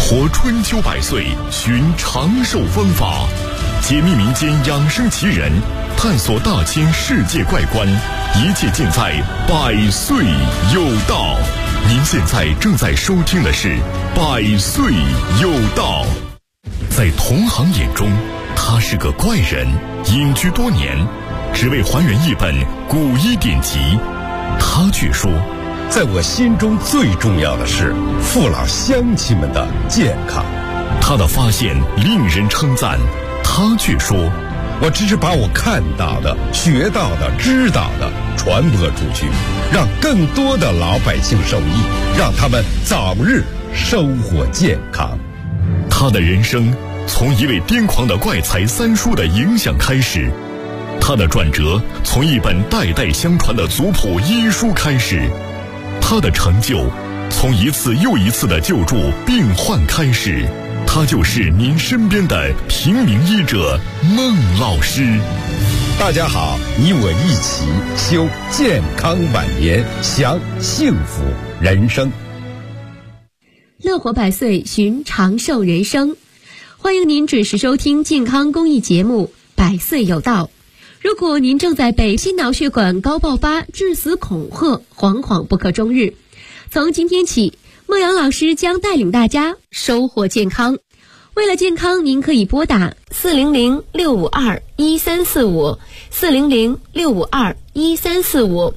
活春秋百岁，寻长寿方法，解密民间养生奇人，探索大千世界怪观，一切尽在百岁有道。您现在正在收听的是百岁有道。在同行眼中，他是个怪人，隐居多年，只为还原一本古医典籍。他却说， 在我心中最重要的是父老乡亲们的健康。 他的发现令人称赞，他却说， 我只是把我看到的、学到的、知道的传播出去，让更多的老百姓受益，让他们早日收获健康。 他的人生从一位癫狂的怪才三叔的影响开始，他的转折从一本代代相传的族谱医书开始，他的成就从一次又一次的救助病患开始。他就是您身边的平民医者孟老师。 大家好，你我一起修健康晚年，享幸福人生。 乐活百岁，寻长寿人生。欢迎您准时收听健康公益节目《百岁有道》。如果您正在被心脑血管高爆发、致死恐吓，惶惶不可终日，从今天起，孟阳老师将带领大家收获健康。为了健康，您可以拨打400-652-1345 400-652-1345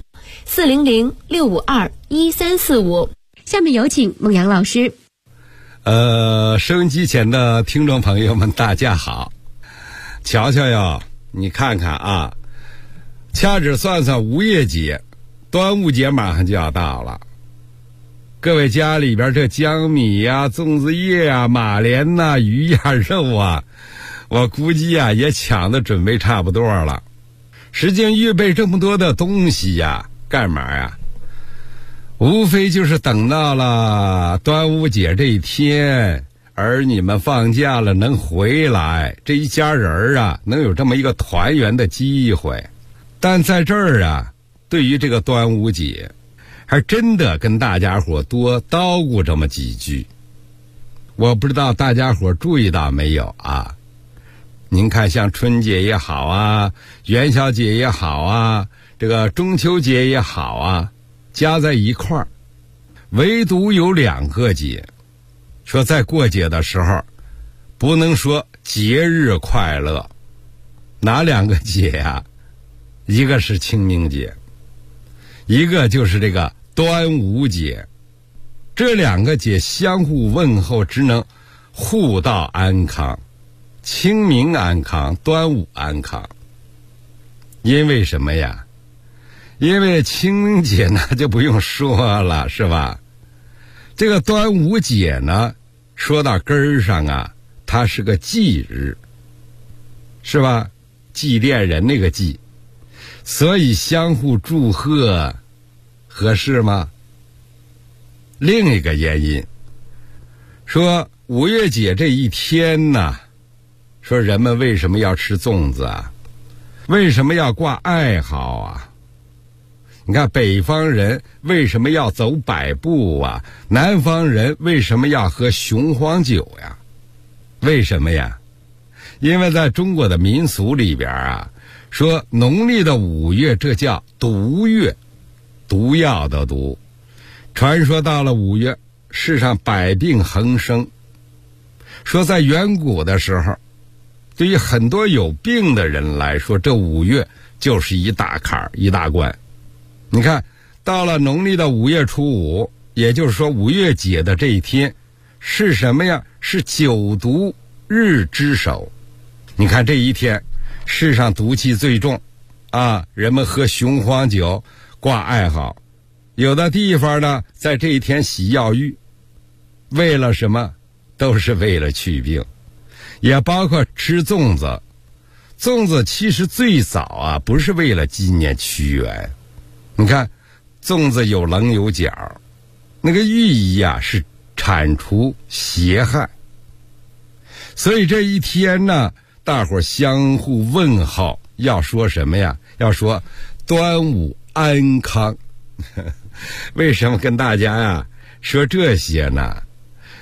400-652-1345。下面有请孟阳老师。 收音机前的听众朋友们，大家好。瞧瞧哟，你看看啊，掐指算算五月节，端午节马上就要到了。各位家里边这江米呀、粽子叶啊、马莲呐、鱼呀、肉啊，我估计呀也抢的准备差不多了。时间预备这么多的东西呀，干嘛呀？无非就是等到了端午节这一天，儿女们放假了能回来，这一家人啊能有这么一个团圆的机会。但在这儿啊，对于这个端午节，还真的跟大家伙多叨咕这么几句。我不知道大家伙注意到没有啊？您看像春节也好啊，元宵节也好啊，这个中秋节也好啊，加在一块儿，唯独有两个节，说在过节的时候不能说节日快乐。哪两个节呀？一个是清明节，一个就是这个端午节。这两个节相互问候，只能互道安康，清明安康，端午安康。因为什么呀？因为清明节呢就不用说了，是吧？这个端午节呢，说到根儿上啊，它是个祭日，是吧？祭奠人那个祭，所以相互祝贺合适吗？另一个原因，说五月节这一天呢，说人们为什么要吃粽子啊？为什么要挂艾蒿啊？你看北方人为什么要走百步啊？南方人为什么要喝雄黄酒呀？为什么呀？因为在中国的民俗里边啊，说农历的5月这叫毒月，毒药的毒。传说到了5月，世上百病横生。说在远古的时候，对于很多有病的人来说，这5月就是一大坎儿，一大关。你看到了农历的5月初5，也就是说5月节的这一天是什么呀？是九毒日之首。你看这一天世上毒气最重啊，人们喝雄黄酒，挂艾蒿，有的地方呢在这一天洗药浴，为了什么？都是为了祛病。也包括吃粽子。粽子其实最早啊不是为了纪念屈原，你看粽子有棱有角，那个寓意啊是铲除邪害。所以这一天呢，大伙相互问候，要说什么呀？要说端午安康。为什么跟大家呀说这些呢？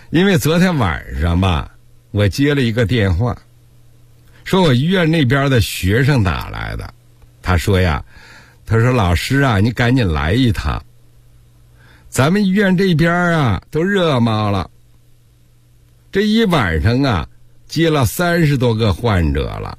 因为昨天晚上吧，我接了一个电话，说我医院那边的学生打来的，他说老师啊，你赶紧来一趟，咱们医院这边啊都热闹了，这一晚上啊接了30多个患者了。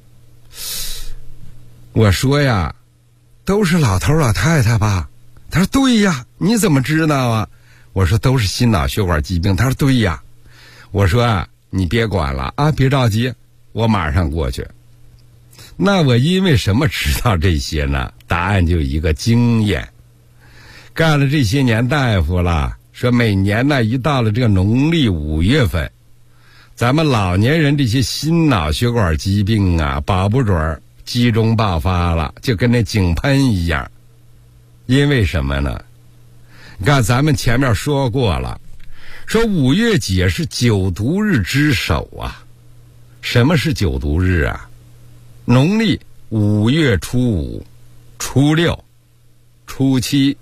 我说呀，都是老头老太太吧？他说对呀，你怎么知道啊？我说都是心脑血管疾病。他说对呀。我说啊，你别管了啊，别着急，我马上过去。那我因为什么知道这些呢？答案就一个经验。干了这些年大夫了，说每年呢一到了这个农历5月份，咱们老年人这些心脑血管疾病啊，保不准集中爆发了，就跟那井喷一样。因为什么呢？你看咱们前面说过了，说5月节是九毒日之首啊。什么是九毒日啊？农历5月初5、初6、初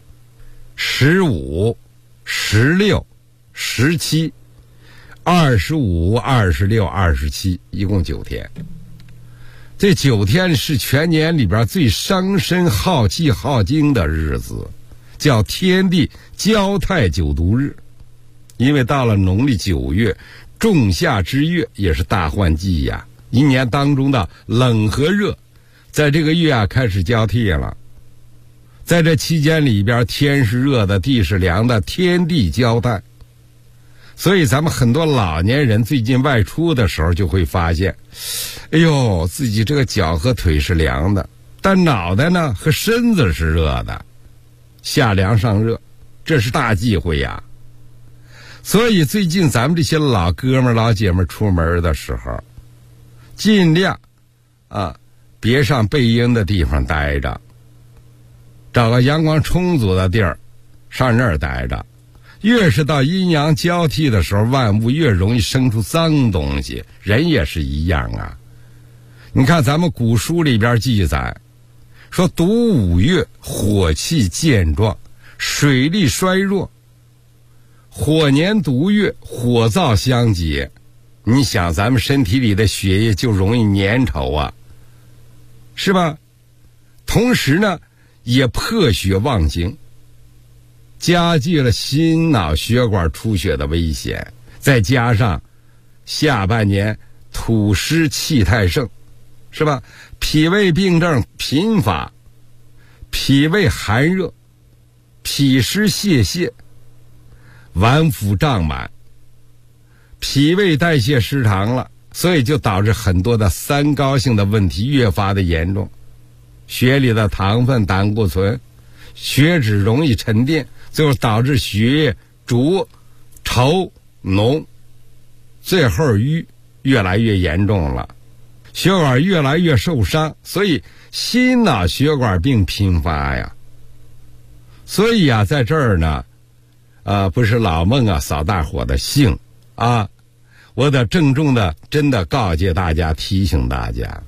7、15、16、17、25、26、27，一共9天。这9天是全年里边最伤身耗气耗精的日子，叫天地交泰九毒日。因为到了农历9月，仲夏之月，也是大换季呀，一年当中的冷和热在这个月啊开始交替了。在这期间里边，天是热的，地是凉的，天地交泰。所以咱们很多老年人最近外出的时候就会发现，哎呦，自己这个脚和腿是凉的，但脑袋呢和身子是热的，下凉上热，这是大忌讳呀。所以最近咱们这些老哥们老姐们出门的时候，尽量别上背阴的地方待着，找个阳光充足的地儿上那儿待着。越是到阴阳交替的时候，万物越容易生出脏东西，人也是一样啊。你看咱们古书里边记载说，读5月火气健壮，水力衰弱，火年毒月，火燥相结。你想咱们身体里的血液就容易粘稠啊，是吧？同时呢也破血妄行，加剧了心脑血管出血的危险。再加上下半年土湿气太盛，是吧？脾胃病症频发，脾胃寒热，脾湿泄泻，脘腹胀满，脾胃代谢失常了，所以就导致很多的三高性的问题越发的严重。血里的糖分、胆固醇、血脂容易沉淀，最后导致血液浊、稠、浓，最后越来越严重了，血管越来越受伤，所以心脑血管病频发呀。所以啊，在这儿呢不是老孟啊扫大伙的兴啊，我得郑重的真的告诫大家，提醒大家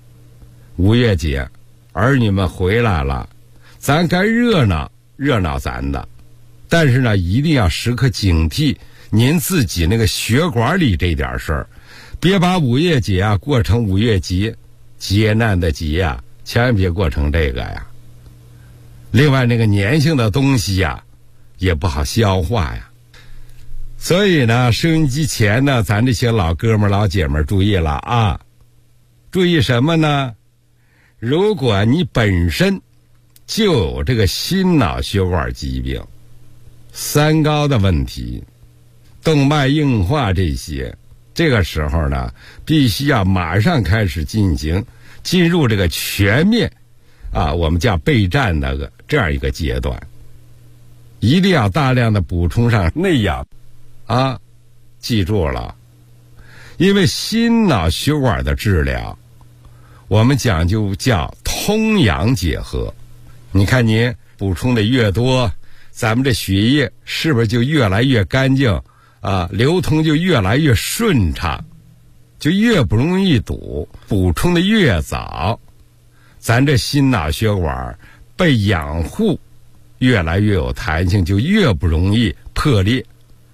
，5月节儿女们回来了，咱该热闹热闹咱的，但是呢一定要时刻警惕您自己那个血管里这点事儿，别把5月节啊过成5月节，劫难的劫啊，千万别过成这个呀。另外那个粘性的东西呀也不好消化呀。所以呢，收音机前呢，咱这些老哥们老姐们注意了啊！注意什么呢？如果你本身就有这个心脑血管疾病、三高的问题、动脉硬化这些，这个时候呢，必须要马上开始进入这个全面我们叫备战的这样一个阶段，一定要大量的补充上内养。记住了，因为心脑血管的治疗，我们讲究叫通阳结合。你看您补充的越多，咱们这血液是不是就越来越干净流通就越来越顺畅，就越不容易堵。补充的越早，咱这心脑血管被养护越来越有弹性，就越不容易破裂。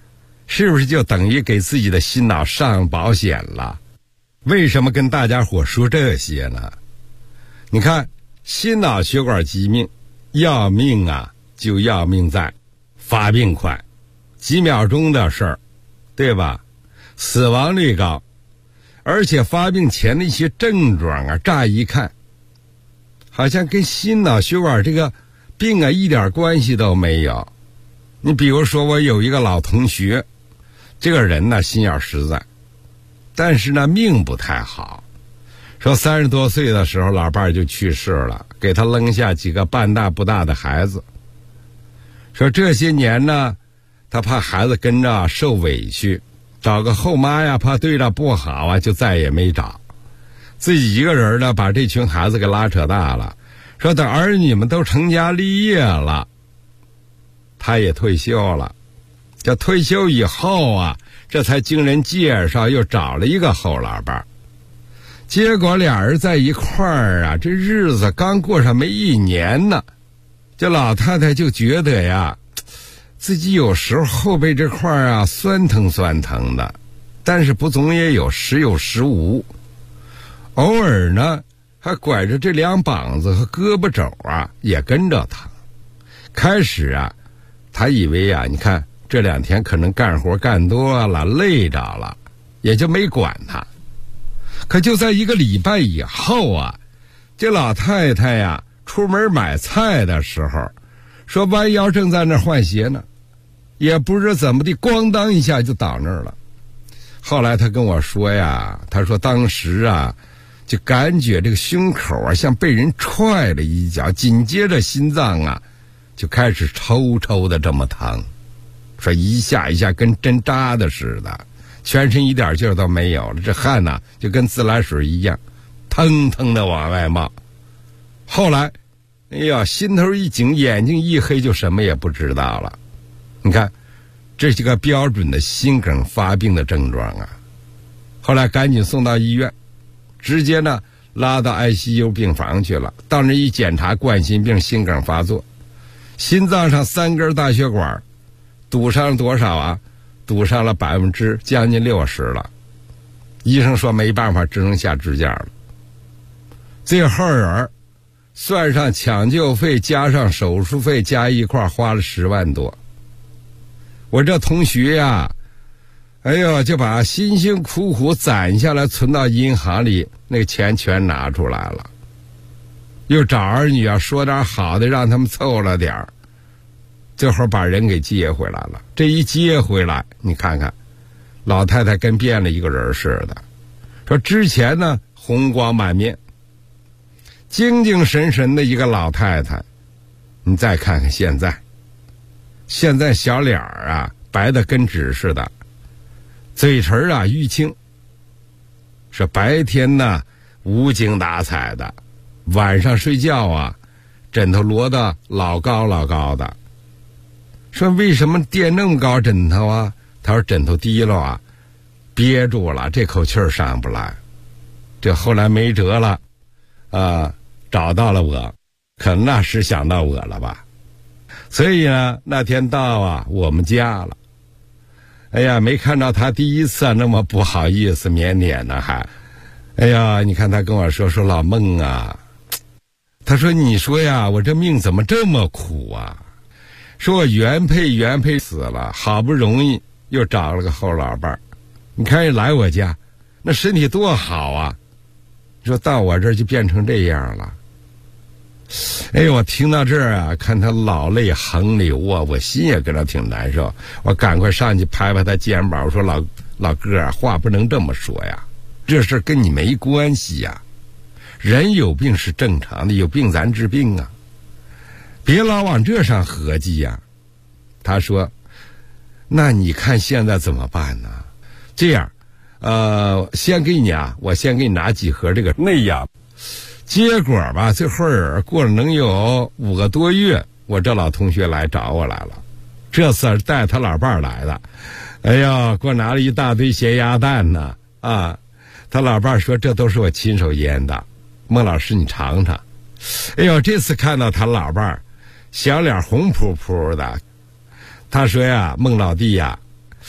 是不是就等于给自己的心脑上保险了？为什么跟大家伙说这些呢？你看，心脑血管疾病要命啊，就要命在发病快，几秒钟的事儿，对吧？死亡率高，而且发病前的一些症状啊，乍一看好像跟心脑血管这个病啊一点关系都没有。你比如说，我有一个老同学，这个人呢心眼实在，但是呢命不太好。说30多岁的时候老伴儿就去世了，给他扔下几个半大不大的孩子。说这些年呢，他怕孩子跟着受委屈，找个后妈呀，怕对着不好啊，就再也没找。自己一个人呢，把这群孩子给拉扯大了。说等儿女们都成家立业了，他也退休了。这退休以后啊，这才经人介绍又找了一个后老伴儿。结果俩人在一块儿啊，这日子刚过上没1年呢，这老太太就觉得呀，自己有时候后背这块啊酸疼酸疼的，但是不总也有，时有时无。偶尔呢还拐着这两膀子和胳膊肘啊也跟着疼。开始啊他以为啊，你看这2天可能干活干多了累着了，也就没管他。可就在1个礼拜以后啊，这老太太呀出门买菜的时候，说弯腰正在那换鞋呢，也不知怎么的咣当一下就倒那儿了。后来他跟我说呀，他说当时啊就感觉这个胸口啊像被人踹了一脚，紧接着心脏啊就开始抽抽的这么疼，说一下一下跟针扎的似的，全身一点劲儿都没有了，这汗呐就跟自来水一样腾腾的往外冒。后来哎呀心头一紧，眼睛一黑，就什么也不知道了。你看这是个标准的心梗发病的症状啊。后来赶紧送到医院，直接呢拉到 ICU 病房去了。到那一检查，冠心病心梗发作，心脏上3根大血管堵上了多少啊？堵上了将近60%了。医生说没办法，只能下支架了。最后人算上抢救费加上手术费加一块花了10万多。我这同学呀，哎呦，就把辛辛苦苦攒下来存到银行里，那个钱全拿出来了，又找儿女啊说点好的让他们凑了点儿，最后把人给接回来了。这一接回来，你看看老太太跟变了一个人似的。说之前呢红光满面精精神神的一个老太太，你再看看现在小脸啊白的跟纸似的，嘴唇啊淤青，是白天呢无精打采的，晚上睡觉啊枕头摞得老高老高的。说为什么垫那么高枕头啊？他说枕头低了啊，憋住了，这口气儿上不来。这后来没辙了找到了我，可能那时想到我了吧。所以呢那天到啊我们家了，哎呀没看到他第一次那么不好意思腼腆呢，还哎呀你看他跟我说老孟啊，他说你说呀我这命怎么这么苦啊，说我原配死了，好不容易又找了个后老伴儿，你看人来我家那身体多好啊，说到我这儿就变成这样了。哎，我听到这儿啊，看他老泪横流啊，我心也跟着挺难受。我赶快上去拍拍他肩膀，我说老哥啊，话不能这么说呀，这事跟你没关系呀。人有病是正常的，有病咱治病啊，别老往这上合计呀。他说那你看现在怎么办呢？这样先给你啊，我先给你拿几盒这个内养。结果吧这会儿过了能有5个多月，我这老同学来找我来了，这次带他老伴儿来的。哎呀给我拿了一大堆咸鸭蛋呢啊！他老伴儿说这都是我亲手腌的，孟老师你尝尝。哎呦这次看到他老伴儿小脸红扑扑的，他说呀孟老弟呀，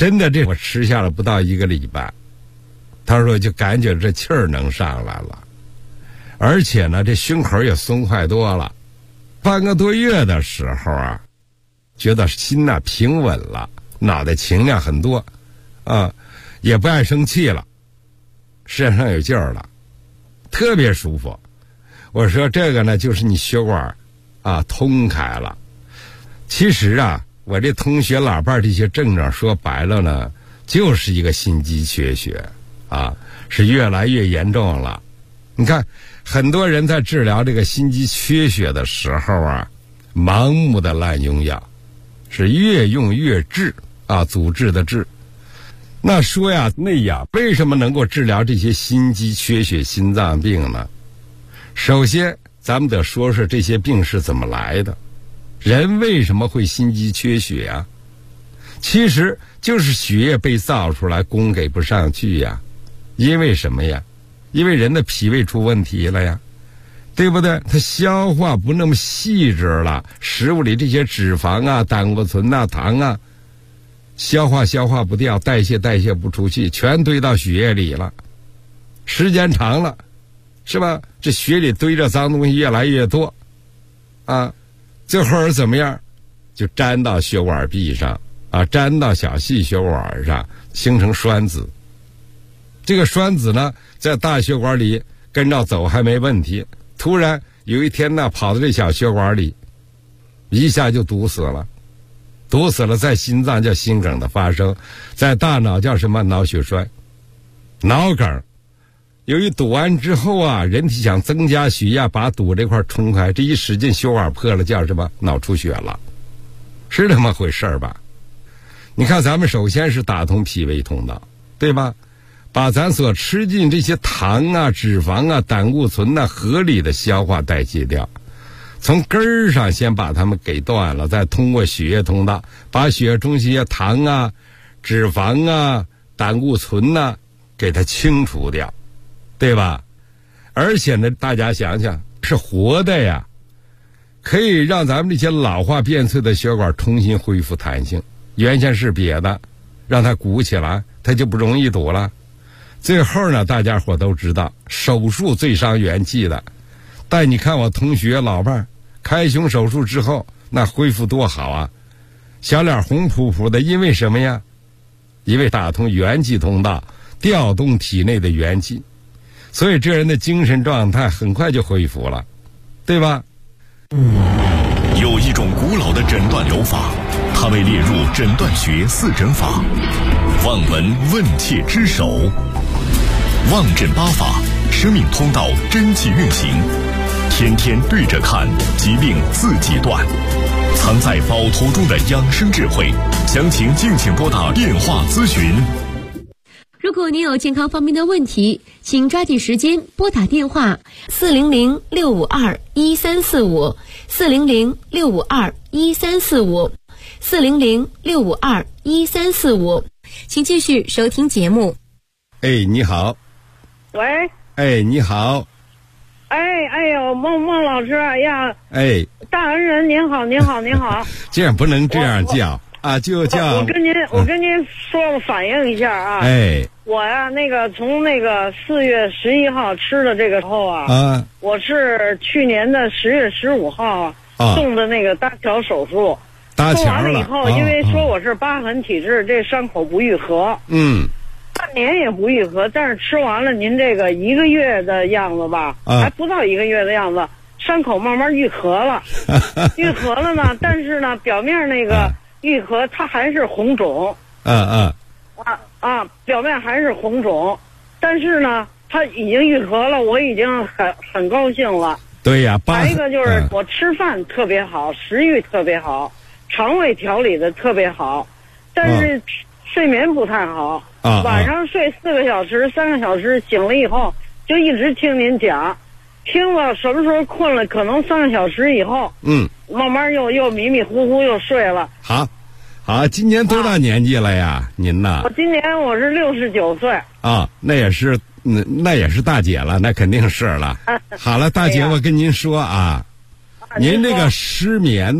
真的，这我吃下了不到1个礼拜，他说就感觉这气儿能上来了，而且呢，这胸口也松快多了。半个多月的时候啊，觉得心呐平稳了，脑袋情量很多，啊，也不爱生气了，身上有劲儿了，特别舒服。我说这个呢，就是你血管啊通开了。其实啊，我这通血老伴这些症状说白了呢，就是一个心肌缺血啊，是越来越严重了。你看，很多人在治疗这个心肌缺血的时候啊，盲目的滥用药，是越用越治啊，阻滞的治。那说呀，内药为什么能够治疗这些心肌缺血心脏病呢？首先，咱们得说说这些病是怎么来的。人为什么会心肌缺血啊？其实就是血液被造出来，供给不上去呀。因为什么呀？因为人的脾胃出问题了呀，对不对？它消化不那么细致了，食物里这些脂肪啊、胆固醇啊、糖啊，消化不掉，代谢不出去，全堆到血液里了。时间长了，是吧？这血里堆着脏东西越来越多，啊，最后怎么样？就粘到血管壁上啊，粘到小细血管上，形成栓子。这个栓子呢，在大血管里跟着走还没问题，突然有一天呢，跑到这小血管里，一下就堵死了。堵死了，在心脏叫心梗的发生，在大脑叫什么？脑血栓、脑梗。由于堵完之后啊，人体想增加血压，把堵这块冲开，这一使劲，血管破了，叫什么？脑出血了，是这么回事吧？你看，咱们首先是打通脾胃通道，对吧？把咱所吃进这些糖啊、脂肪啊、胆固醇啊，合理的消化代谢掉，从根儿上先把它们给断了，再通过血液通道把血液中这些糖啊、脂肪啊、胆固醇啊给它清除掉，对吧？而且呢，大家想想，是活的呀，可以让咱们这些老化变脆的血管重新恢复弹性。原先是瘪的，让它鼓起来，它就不容易堵了。最后呢，大家伙都知道，手术最伤元气的。但你看我同学老伴开胸手术之后，那恢复多好啊，小脸红扑扑的。因为什么呀？因为打通元气通道，调动体内的元气，所以这人的精神状态很快就恢复了，对吧？ 有一种古老的诊断疗法，它被列入诊断学4诊法，望闻问切之首。望诊8法，生命通道真气运行，天天对着看，疾病自己断。藏在宝头中的养生智慧，详情敬请拨打电话咨询。 如果您有健康方面的问题，请抓紧时间拨打电话400-652-1345 400-652-1345 400-652-1345。请继续收听节目。 哎，你好。 喂。 哎，你好。 哎呦，孟老师，哎呀。 哎。 大恩人您好，您好，您好。 这样不能这样叫啊，就叫。 我跟您说反映一下啊。 哎。 我呀，从4月11号吃的这个后啊，我是去年的10月15号动的那个搭桥手术。 搭桥了。 做完了以后，因为说我是疤痕体质，这伤口不愈合。半年也不愈合，但是吃完了您这个1个月的样子吧，还不到1个月的样子，伤口慢慢愈合了。愈合了呢，但是呢，表面那个愈合它还是红肿。表面还是红肿，但是呢，它已经愈合了，我已经很高兴了。 对呀， 还有一个就是我吃饭特别好，食欲特别好，肠胃调理的特别好，但是睡眠不太好。晚上睡4个小时、3个小时，醒了以后就一直听您讲，听了什么时候困了，可能3个小时以后，慢慢又迷迷糊糊又睡了。 好，今年多大年纪了呀？您呢？ 我今年我是69岁。 那也是大姐了，那肯定是了。好了，大姐，我跟您说啊，您这个失眠呐，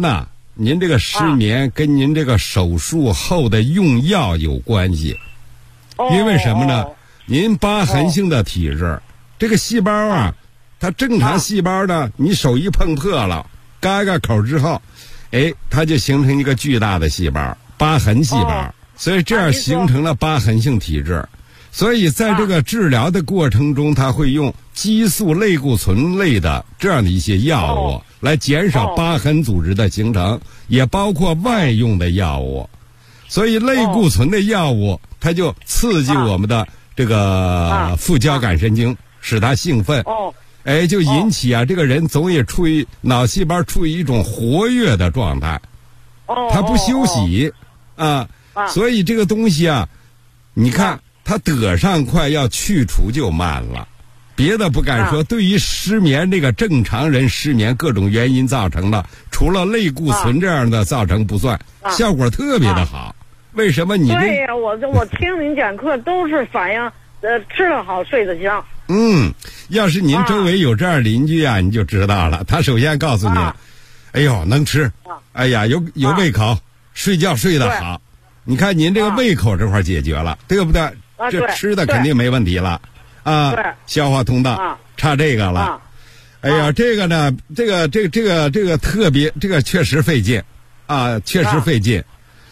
您这个失眠跟您这个手术后的用药有关系。因为什么呢？您疤痕性的体质，这个细胞啊，它正常细胞呢，你手一碰破了，嘎嘎口之后，它就形成一个巨大的细胞，疤痕细胞，所以这样形成了疤痕性体质。所以在这个治疗的过程中，它会用激素类固醇类的这样的一些药物来减少疤痕组织的形成，也包括外用的药物。所以类固醇的药物，它就刺激我们的这个副交感神经，使它兴奋。就引起这个人总也处于脑细胞处于一种活跃的状态，他不休息所以这个东西你看他得上快，要去除就慢了。别的不敢说，对于失眠这个正常人失眠各种原因造成的，除了类固醇这样的造成不算，效果特别的好。为什么你对呀，我听您讲课都是反映吃得好睡得香。 要是您周围有这样邻居你就知道了。他首先告诉你，哎呦能吃，哎呀有胃口，睡觉睡得好。你看您这个胃口这块解决了，对不对？这吃的肯定没问题了消化通道差这个了。哎呀，这个呢，这个特别，这个确实费劲确实费劲。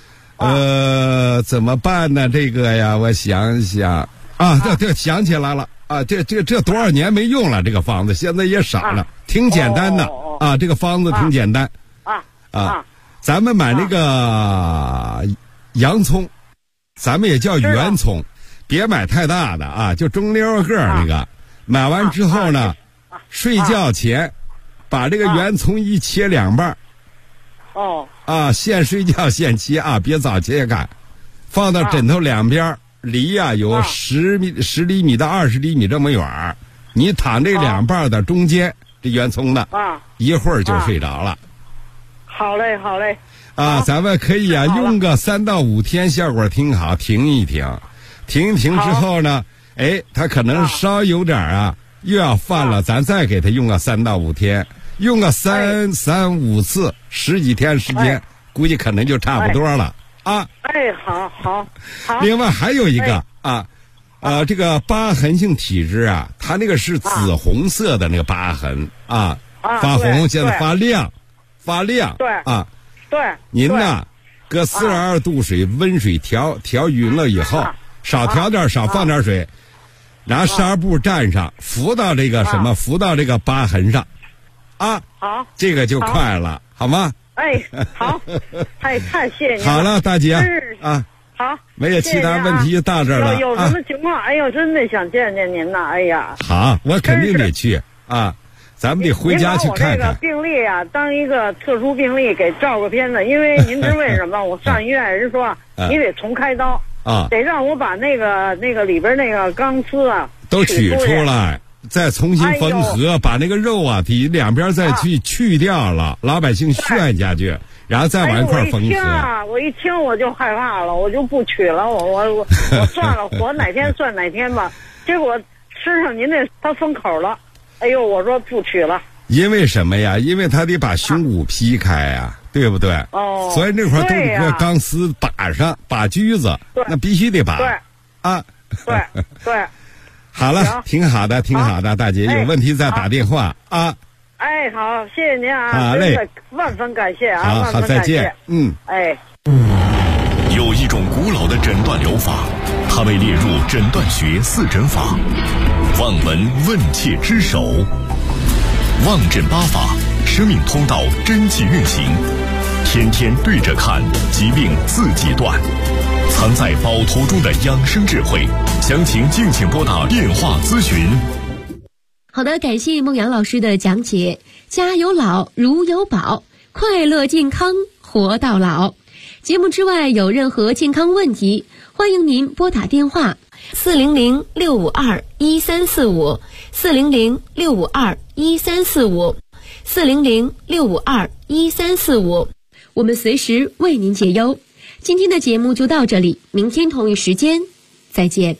怎么办呢？这个呀，我想想对，想起来了这多少年没用了，这个方子现在也少了，挺简单的这个方子挺简单咱们买那个洋葱，咱们也叫圆葱，别买太大的就中溜个那个。买完之后呢，睡觉前把这个圆葱一切两半现睡觉现切别早切开，放到枕头两边，离有10厘米到20厘米这么远，你躺这两半的中间，这圆葱的一会儿就睡着了。 好嘞咱们可以用个3到5天，效果挺好。停一停之后呢，它可能稍有点又要犯了，咱再给它用个3到5天，用个3、5次，10几天时间，估计可能就差不多了好。 另外还有一个这个疤痕性体质它那个是紫红色的那个疤痕发红，现在发亮对， 您呢搁42度水温水调匀了以后，少调点，少放点水，拿纱布蘸上，敷到这个敷到这个疤痕上好， 这个就快了，好吗？ 好，太谢谢您了。 好了，大姐好， 没有其他问题就到这儿了。 有什么情况？真的想见见您呐！ 好，我肯定得去咱们得回家去看看。 您把我这个病例当一个特殊病例给照个片子，因为您知为什么？我上医院人说你得重开刀得让我把那个里边那个钢丝都取出来，再重新缝合，把那个肉底两边再去掉了，老百姓炫下去，然后再往一块缝合。 我一听我就害怕了，我就不取了，我算了，活哪天算哪天吧。结果吃上您他封口了，我说不取了。 因为什么呀？因为他得把胸骨劈开对不对？所以那块都得给钢丝把上，把锯子，那必须得把。 对。 好了，挺好的，大姐，有问题再打电话好，谢谢您好嘞， 万分感谢好，再见。 有一种古老的诊断疗法，它被列入诊断学4诊法，望闻问切之首。望诊8法，生命通道真气运行，天天对着看，疾病自己断。藏在宝图中的养生智慧，详情敬请拨打电话咨询。 好的，感谢孟阳老师的讲解。家有老，如有宝，快乐健康活到老。节目之外有任何健康问题，欢迎您拨打电话400-652-1345 400-652-1345 400-652-1345，我们随时为您解忧。今天的节目就到这里，明天同一时间再见。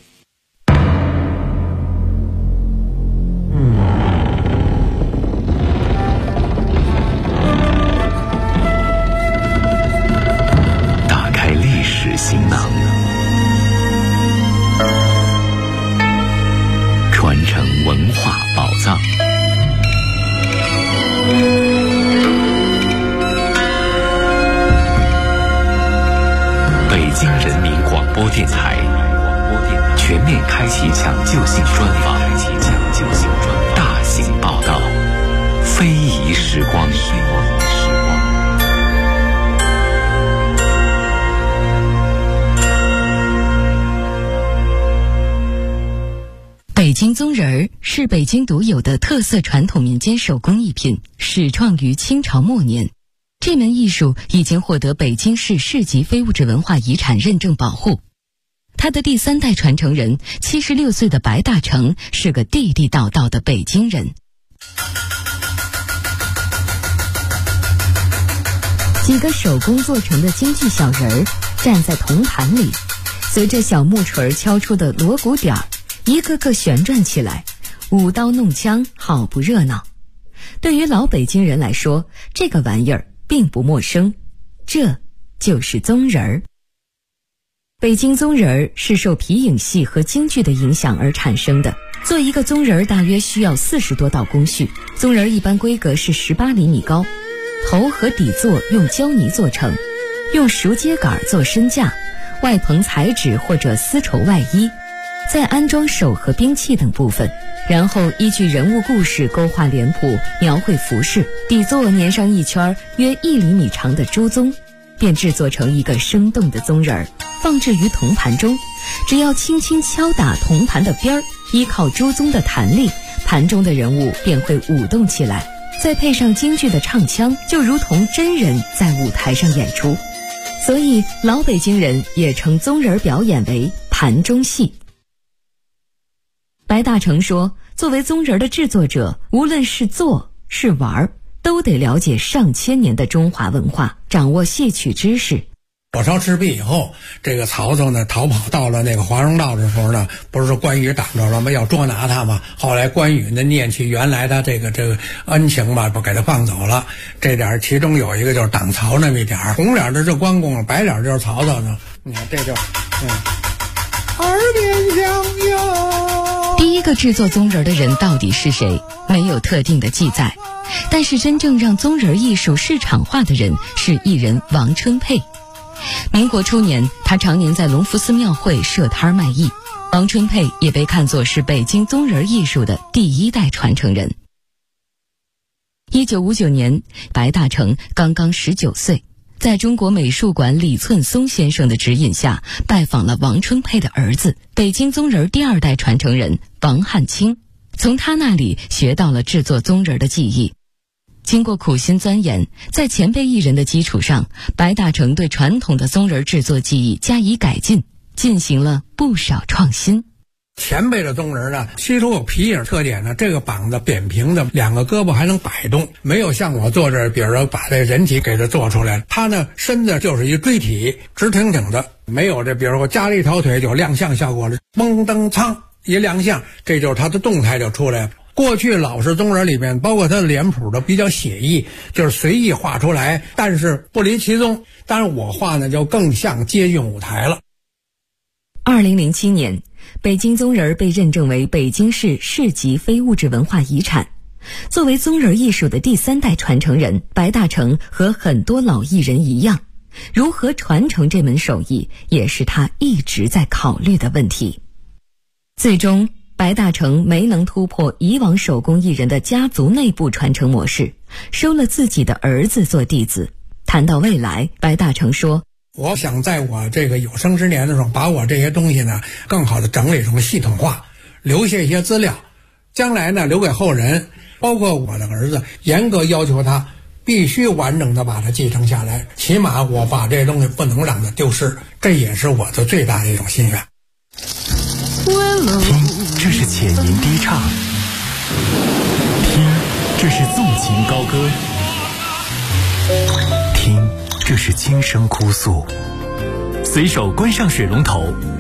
电台全面开启抢救性专访，大型报道，非遗时光。 北京宗人儿是北京独有的特色传统民间手工艺品，始创于清朝末年。这门艺术已经获得北京市市级非物质文化遗产认证保护。他的第3代传承人76岁的白大成是个地地道道的北京人。几个手工做成的京剧小人儿站在铜盘里，随着小木锤敲出的锣鼓点儿，一个个旋转起来，舞刀弄枪，好不热闹。对于老北京人来说，这个玩意儿并不陌生，这就是宗人儿。北京宗人儿是受皮影戏和京剧的影响而产生的。做一个宗人儿大约需要40多道工序，宗人儿一般规格是18厘米高，头和底座用胶泥做成，用熟秸秆做身架，外棚彩纸或者丝绸外衣，再安装手和兵器等部分，然后依据人物故事勾画脸谱，描绘服饰，底座粘上一圈约1厘米长的朱宗，便制作成一个生动的宗人儿，放置于铜盘中。只要轻轻敲打铜盘的边儿，依靠朱宗的弹力，盘中的人物便会舞动起来，再配上京剧的唱腔，就如同真人在舞台上演出。所以老北京人也称宗人表演为盘中戏。白大成说，作为宗人的制作者，无论是做是玩，都得了解上千年的中华文化，掌握戏曲知识。 火烧赤壁以后，这个曹操呢逃跑到了那个华容道的时候呢，不是说关羽挡着了吗？要捉拿他吗？后来关羽呢念起原来的这个恩情吧，不给他放走了。这点其中有一个就是挡曹那么一点，红脸的是关公，白脸就是曹操呢。你看这就耳边响哟。 第一个制作宗人的人到底是谁？没有特定的记载，但是真正让宗人艺术市场化的人是艺人王春佩。民国初年，他常年在隆福寺庙会设摊卖艺。王春佩也被看作是北京宗人艺术的第1代传承人。1959年，白大成刚刚19岁，在中国美术馆李寸松先生的指引下，拜访了王春佩的儿子，北京宗人第2代传承人王汉卿，从他那里学到了制作宗人的技艺。经过苦心钻研，在前辈艺人的基础上，白大成对传统的宗人制作技艺加以改进，进行了不少创新。 前辈的宗人呢，吸收有皮影特点呢，这个膀子扁平的，2个胳膊还能摆动，没有像我做这，比如说把这人体给它做出来，他呢身子就是一锥体，直挺挺的，没有这，比如说加了一条腿就亮相效果了，嘣噔噌一亮相，这就是他的动态就出来了。过去老式宗人里面，包括他的脸谱的比较写意，就是随意画出来，但是不离其宗。当然我画呢就更像接近舞台了。 2007年，北京宗人被认证为北京市市级非物质文化遗产。作为宗人艺术的第3代传承人，白大成和很多老艺人一样，如何传承这门手艺，也是他一直在考虑的问题。最终白大成没能突破以往手工艺人的家族内部传承模式，收了自己的儿子做弟子。谈到未来，白大成说， 我想在我这个有生之年的时候，把我这些东西呢更好的整理成系统化，留下一些资料，将来呢留给后人，包括我的儿子，严格要求他必须完整的把它继承下来，起码我把这些东西不能让它丢失，这也是我的最大的一种心愿。 听，这是浅吟低唱；听，这是纵情高歌；听，这是轻声哭诉。随手关上水龙头，